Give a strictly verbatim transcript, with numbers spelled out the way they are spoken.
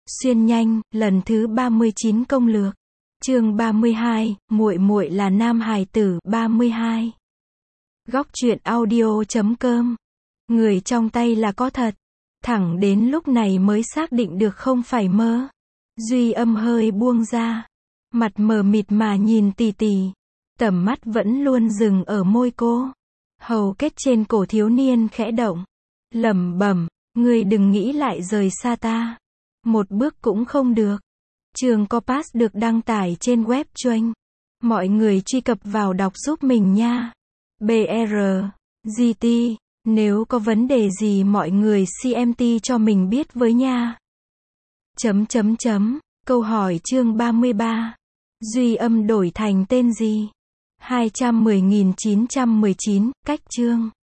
Xuyên nhanh, lần thứ ba mươi chín công lược. Chương ba mươi hai, muội muội là nam hài tử, ba mươi hai. Góc truyện audio chấm com. Người trong tay là có thật. Thẳng đến lúc này mới xác định được không phải mơ. Duy Âm hơi buông ra. Mặt mờ mịt mà nhìn Tì Tì. Tầm mắt vẫn luôn dừng ở môi cô. Hầu kết trên cổ thiếu niên khẽ động. Lẩm bẩm, ngươi đừng nghĩ lại rời xa ta. Một bước cũng không được. Trường Compass được đăng tải trên web Choice. Mọi người truy cập vào đọc giúp mình nha. bê rờ giê tê. Nếu có vấn đề gì mọi người xê em tê cho mình biết với nha. Chấm chấm chấm. Câu hỏi chương ba mươi ba. Duy Âm đổi thành tên gì? hai trăm mười nghìn chín trăm mười chín, cách chương.